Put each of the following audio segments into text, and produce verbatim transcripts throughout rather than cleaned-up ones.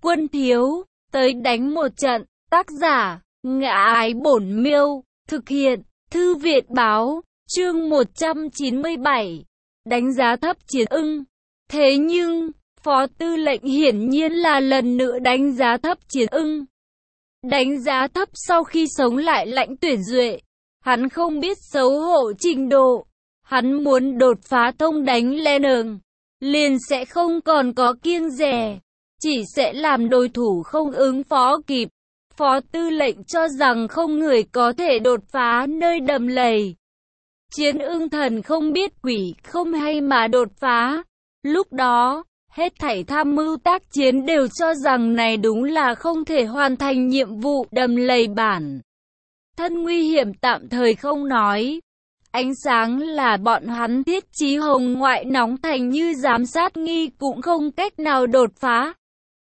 Quân thiếu, tới đánh một trận. Tác giả, Ngã Ái Bổn Miêu. Thực hiện, Thư Viện Báo. Chương một trăm chín mươi bảy. Đánh giá thấp Chiến Ưng. Thế nhưng, Phó Tư lệnh hiển nhiên là lần nữa đánh giá thấp Chiến Ưng. Đánh giá thấp sau khi sống lại Lãnh Tuyển Duệ. Hắn không biết xấu hổ trình độ. Hắn muốn đột phá thông đánh Lennon, liền sẽ không còn có kiêng dè, chỉ sẽ làm đối thủ không ứng phó kịp. Phó Tư lệnh cho rằng không người có thể đột phá nơi đầm lầy. Chiến Ưng thần không biết quỷ không hay mà đột phá. Lúc đó, hết thảy tham mưu tác chiến đều cho rằng này đúng là không thể hoàn thành nhiệm vụ đầm lầy bản. Thân nguy hiểm tạm thời không nói. Ánh sáng là bọn hắn thiết trí hồng ngoại nóng thành như giám sát nghi cũng không cách nào đột phá.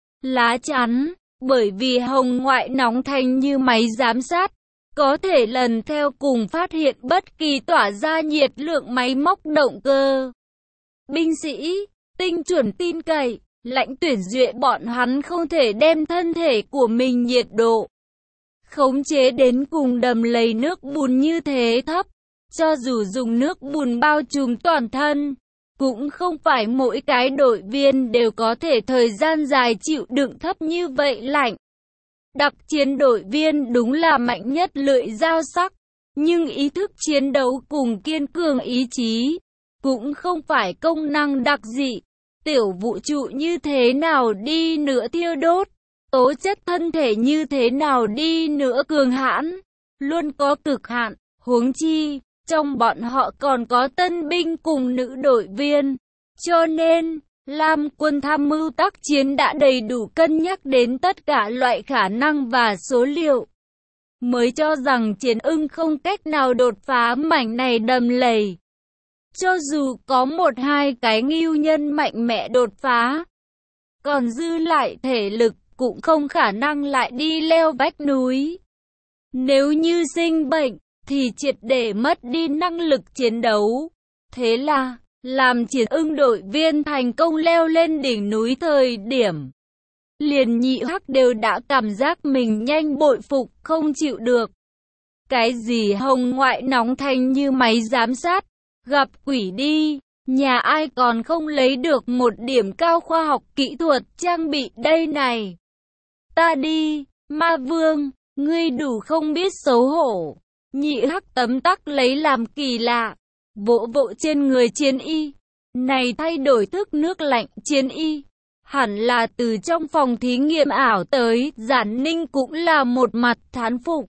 Lá chắn, bởi vì hồng ngoại nóng thành như máy giám sát, có thể lần theo cùng phát hiện bất kỳ tỏa ra nhiệt lượng máy móc động cơ. Binh sĩ, tinh chuẩn tin cậy, Lãnh Tuyển Duệ bọn hắn không thể đem thân thể của mình nhiệt độ khống chế đến cùng đầm lầy nước bùn như thế thấp. Cho dù dùng nước bùn bao trùm toàn thân, cũng không phải mỗi cái đội viên đều có thể thời gian dài chịu đựng thấp như vậy lạnh. Đặc chiến đội viên đúng là mạnh nhất lưỡi dao sắc, nhưng ý thức chiến đấu cùng kiên cường ý chí, cũng không phải công năng đặc dị. Tiểu vũ trụ như thế nào đi nữa thiêu đốt, tố chất thân thể như thế nào đi nữa cường hãn, luôn có cực hạn, huống chi. Trong bọn họ còn có tân binh cùng nữ đội viên. Cho nên, Lam quân tham mưu tác chiến đã đầy đủ cân nhắc đến tất cả loại khả năng và số liệu. Mới cho rằng Chiến Ưng không cách nào đột phá mảnh này đầm lầy. Cho dù có một hai cái ngưu nhân mạnh mẽ đột phá, còn dư lại thể lực cũng không khả năng lại đi leo vách núi. Nếu như sinh bệnh, thì triệt để mất đi năng lực chiến đấu. Thế là, làm Chiến Ưng đội viên thành công leo lên đỉnh núi thời điểm, liền Nhị Hắc đều đã cảm giác mình nhanh bội phục không chịu được. Cái gì hồng ngoại nóng thành như máy giám sát, gặp quỷ đi, nhà ai còn không lấy được một điểm cao khoa học kỹ thuật trang bị đây này. Ta đi, Ma Vương, ngươi đủ không biết xấu hổ. Nhị Hắc tấm tắc lấy làm kỳ lạ, vỗ vỗ trên người Chiến Y. Này thay đổi thức nước lạnh Chiến Y, hẳn là từ trong phòng thí nghiệm ảo tới. Giản Ninh cũng là một mặt thán phục.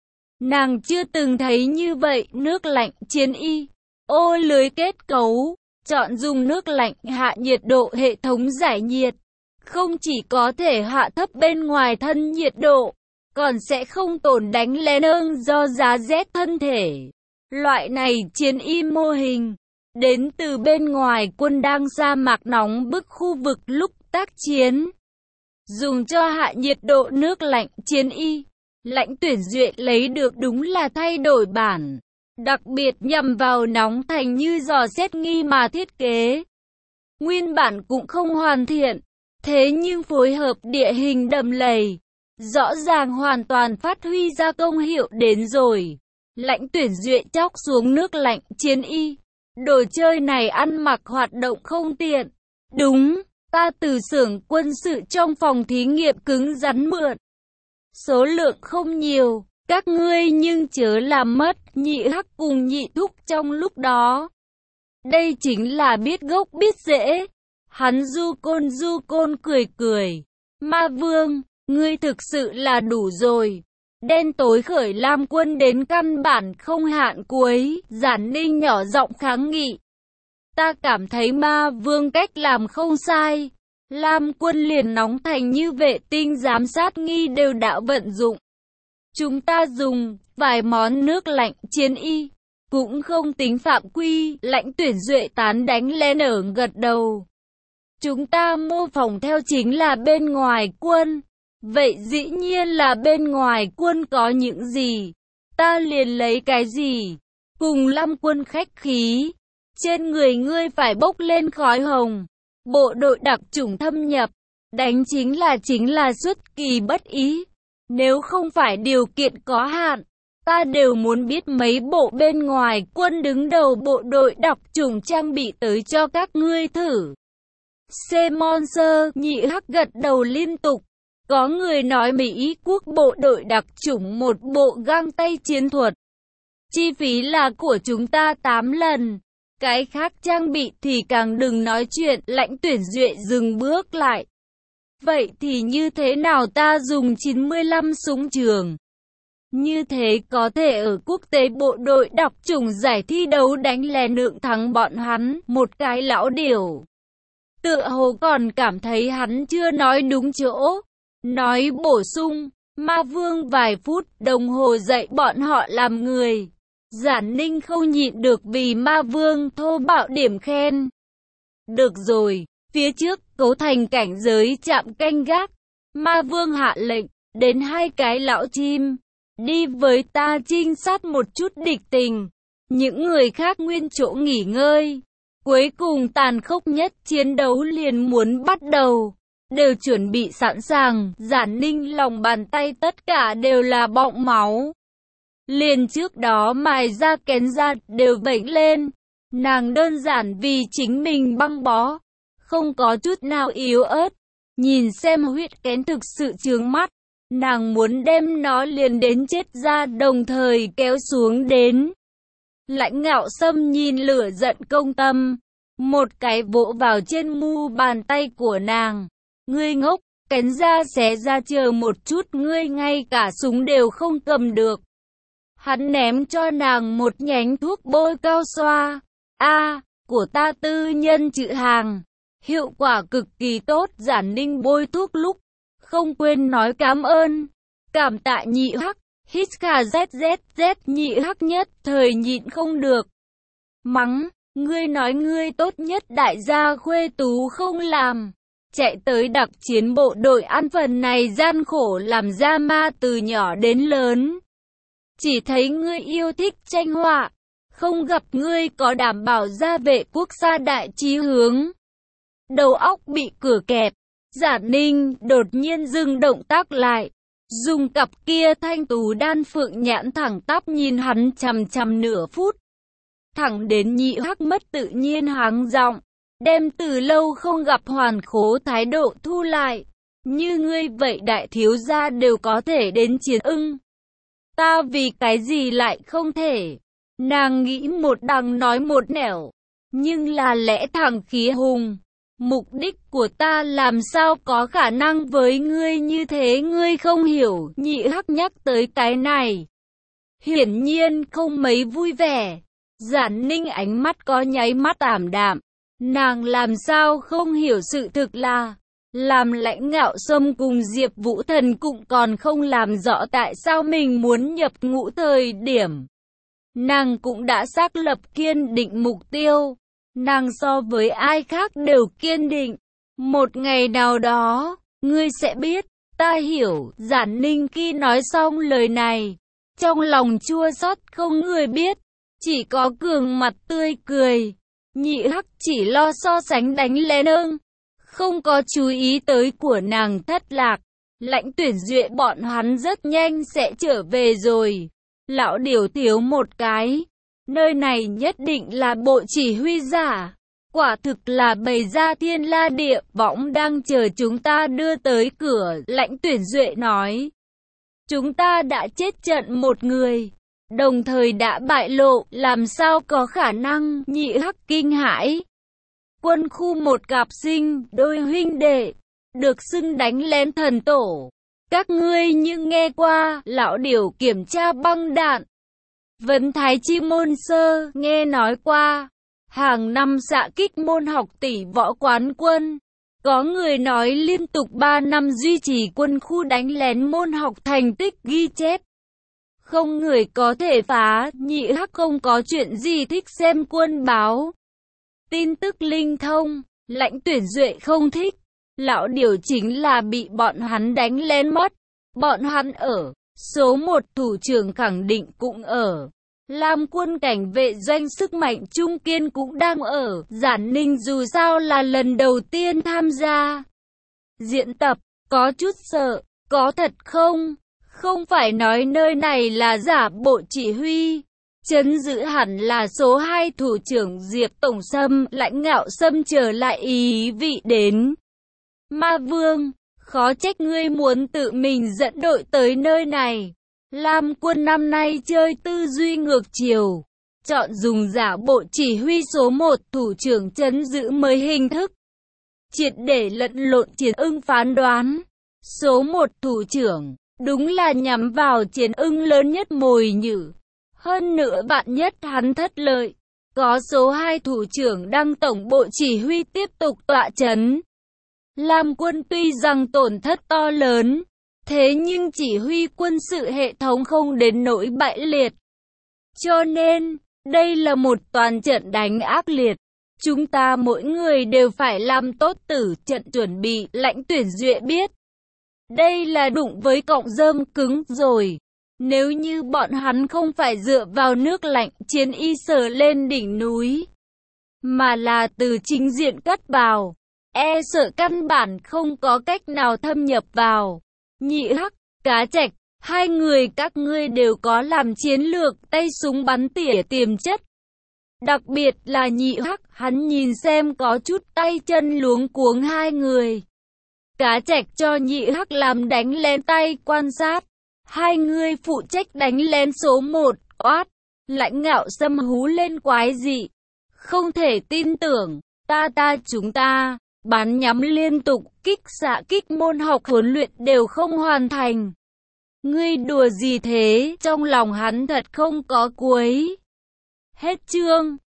Nàng chưa từng thấy như vậy nước lạnh Chiến Y. Ô lưới kết cấu, chọn dùng nước lạnh hạ nhiệt độ hệ thống giải nhiệt. Không chỉ có thể hạ thấp bên ngoài thân nhiệt độ, còn sẽ không tổn đánh Lennon do giá rét thân thể. Loại này Chiến Y mô hình, đến từ bên ngoài quân đang sa mạc nóng bức khu vực lúc tác chiến. Dùng cho hạ nhiệt độ nước lạnh Chiến Y, Lãnh Tuyển Duệ lấy được đúng là thay đổi bản, đặc biệt nhằm vào nóng thành như dò xét nghi mà thiết kế. Nguyên bản cũng không hoàn thiện, thế nhưng phối hợp địa hình đầm lầy, rõ ràng hoàn toàn phát huy ra công hiệu đến rồi. Lãnh Tuyển Duệ chóc xuống nước lạnh Chiến Y. Đồ chơi này ăn mặc hoạt động không tiện. Đúng, ta từ xưởng quân sự trong phòng thí nghiệm cứng rắn mượn. Số lượng không nhiều, các ngươi nhưng chớ làm mất. Nhị Hắc cùng Nhị Thúc trong lúc đó. Đây chính là biết gốc biết rễ. Hắn du côn du côn cười cười. Ma Vương, ngươi thực sự là đủ rồi. Đen tối khởi Lam quân đến căn bản không hạn cuối. Giản Ninh nhỏ giọng kháng nghị. Ta cảm thấy Ma Vương cách làm không sai. Lam quân liền nóng thành như vệ tinh giám sát nghi đều đã vận dụng. Chúng ta dùng vài món nước lạnh Chiến Y, cũng không tính phạm quy. Lãnh Tuyển Duệ tán đánh lên ở gật đầu. Chúng ta mô phỏng theo chính là bên ngoài quân. Vậy dĩ nhiên là bên ngoài quân có những gì, ta liền lấy cái gì. Cùng Lam quân khách khí, trên người ngươi phải bốc lên khói hồng. Bộ đội đặc chủng thâm nhập, Đánh chính là chính là xuất kỳ bất ý. Nếu không phải điều kiện có hạn, ta đều muốn biết mấy bộ bên ngoài quân đứng đầu bộ đội đặc chủng trang bị tới cho các ngươi thử. Semonser, nhị hắc gật đầu liên tục. Có người nói Mỹ quốc bộ đội đặc chủng một bộ găng tay chiến thuật. Chi phí là của chúng ta tám lần. Cái khác trang bị thì càng đừng nói chuyện. Lãnh Tuyển Duệ dừng bước lại. Vậy thì như thế nào ta dùng chín mươi lăm súng trường? Như thế có thể ở quốc tế bộ đội đặc chủng giải thi đấu đánh lén lượng thắng bọn hắn. Một cái lão điểu tựa hồ còn cảm thấy hắn chưa nói đúng chỗ. Nói bổ sung, Ma Vương vài phút đồng hồ dạy bọn họ làm người. Giản Ninh không nhịn được vì Ma Vương thô bạo điểm khen. Được rồi, phía trước cấu thành cảnh giới trạm canh gác. Ma Vương hạ lệnh, đến hai cái lão chim. Đi với ta trinh sát một chút địch tình. Những người khác nguyên chỗ nghỉ ngơi. Cuối cùng tàn khốc nhất chiến đấu liền muốn bắt đầu. Đều chuẩn bị sẵn sàng. Giản Ninh lòng bàn tay tất cả đều là bọng máu. Liền trước đó mài ra kén ra đều vểnh lên. Nàng đơn giản vì chính mình băng bó. Không có chút nào yếu ớt. Nhìn xem huyết kén thực sự chướng mắt. Nàng muốn đem nó liền đến chết ra đồng thời kéo xuống đến. Lãnh Ngạo Sâm nhìn lửa giận công tâm. Một cái vỗ vào trên mu bàn tay của nàng. Ngươi ngốc, kén ra xé ra chờ một chút ngươi ngay cả súng đều không cầm được. Hắn ném cho nàng một nhánh thuốc bôi cao xoa. A, của ta tư nhân chữ hàng. Hiệu quả cực kỳ tốt. Giản Ninh bôi thuốc lúc không quên nói cảm ơn. Cảm tạ nhị hắc. Hít khà zzz nhị hắc nhất thời nhịn không được. Mắng, ngươi nói ngươi tốt nhất đại gia khuê tú không làm. Chạy tới đặc chiến bộ đội ăn phần này gian khổ làm ra ma từ nhỏ đến lớn. Chỉ thấy ngươi yêu thích tranh họa. Không gặp ngươi có đảm bảo gia vệ quốc gia đại chí hướng. Đầu óc bị cửa kẹp. Giản Ninh đột nhiên dừng động tác lại. Dùng cặp kia thanh tú đan phượng nhãn thẳng tắp nhìn hắn chằm chằm nửa phút. Thẳng đến nhị hắc mất tự nhiên háng giọng. Đem từ lâu không gặp hoàn khố thái độ thu lại. Như ngươi vậy đại thiếu gia đều có thể đến chiến ưng. Ta vì cái gì lại không thể? Nàng nghĩ một đằng nói một nẻo. Nhưng là lẽ thẳng khí hùng. Mục đích của ta làm sao có khả năng với ngươi như thế ngươi không hiểu. Nhị hắc nhắc tới cái này. Hiển nhiên không mấy vui vẻ. Giản Ninh ánh mắt có nháy mắt ảm đạm. Nàng làm sao không hiểu sự thực là. Làm Lãnh Ngạo Sâm cùng Diệp Vũ Thần cũng còn không làm rõ tại sao mình muốn nhập ngũ thời điểm. Nàng cũng đã xác lập kiên định mục tiêu. Nàng so với ai khác đều kiên định. Một ngày nào đó, ngươi sẽ biết, ta hiểu. Giản Ninh khi nói xong lời này, trong lòng chua xót không người biết, chỉ có cường mặt tươi cười. Nhị hắc chỉ lo so sánh đánh lén ưng, không có chú ý tới của nàng thất lạc. Lãnh Tuyển Duệ bọn hắn rất nhanh sẽ trở về rồi. Lão điều thiếu một cái. Nơi này nhất định là bộ chỉ huy giả. Quả thực là bày ra thiên la địa võng đang chờ chúng ta đưa tới cửa. Lãnh Tuyển Duệ nói. Chúng ta đã chết trận một người. Đồng thời đã bại lộ. Làm sao có khả năng? Nhị hắc kinh hãi. Quân khu một cặp sinh, đôi huynh đệ. Được xưng đánh lén thần tổ. Các ngươi nhưng nghe qua. Lão điều kiểm tra băng đạn. Vấn Thái Chi môn sơ, nghe nói qua. Hàng năm xạ kích môn học tỷ võ quán quân. Có người nói liên tục ba năm duy trì quân khu đánh lén môn học thành tích ghi chép. Không người có thể phá. Nhị hắc không có chuyện gì thích xem quân báo. Tin tức linh thông. Lãnh Tuyển Duệ không thích. Lão điều chính là bị bọn hắn đánh lén mất. Bọn hắn ở. Số một thủ trưởng khẳng định cũng ở. Lam quân cảnh vệ doanh sức mạnh trung kiên cũng đang ở. Giản Ninh dù sao là lần đầu tiên tham gia. Diễn tập, có chút sợ, có thật không? Không phải nói nơi này là giả bộ chỉ huy. Trấn Giữ hẳn là số hai thủ trưởng Diệp Tổng Sâm, Lãnh Ngạo Sâm trở lại ý vị đến. Ma Vương, khó trách ngươi muốn tự mình dẫn đội tới nơi này. Lam Quân năm nay chơi tư duy ngược chiều, chọn dùng giả bộ chỉ huy số một thủ trưởng Trấn Giữ mới hình thức. Triệt để lẫn lộn Chiến Ưng phán đoán. Số một thủ trưởng, đúng là nhắm vào Chiến Ưng lớn nhất mồi nhử. Hơn nữa bạn nhất hắn thất lợi. Có số hai thủ trưởng đăng tổng bộ chỉ huy tiếp tục tọa chấn. Lam Quân tuy rằng tổn thất to lớn, thế nhưng chỉ huy quân sự hệ thống không đến nỗi bại liệt. Cho nên, đây là một toàn trận đánh ác liệt. Chúng ta mỗi người đều phải làm tốt tử trận chuẩn bị, Lãnh Tuyển Duệ biết. Đây là đụng với cọng rơm cứng rồi. Nếu như bọn hắn không phải dựa vào nước lạnh chiến y sờ lên đỉnh núi, mà là từ chính diện cắt vào, e sợ căn bản không có cách nào thâm nhập vào. Nhị Hắc, Cá Trạch, hai người các ngươi đều có làm chiến lược tay súng bắn tỉa tiềm chất. Đặc biệt là Nhị Hắc, hắn nhìn xem có chút tay chân luống cuống hai người. Cá Trạch cho Nhị Hắc làm đánh lén tay quan sát. Hai người phụ trách đánh lén số một, oát. Lãnh Ngạo Sâm hú lên quái dị. Không thể tin tưởng, ta ta chúng ta, bắn nhắm liên tục, kích xạ kích môn học huấn luyện đều không hoàn thành. Ngươi đùa gì thế, trong lòng hắn thật không có cuối. Hết chương.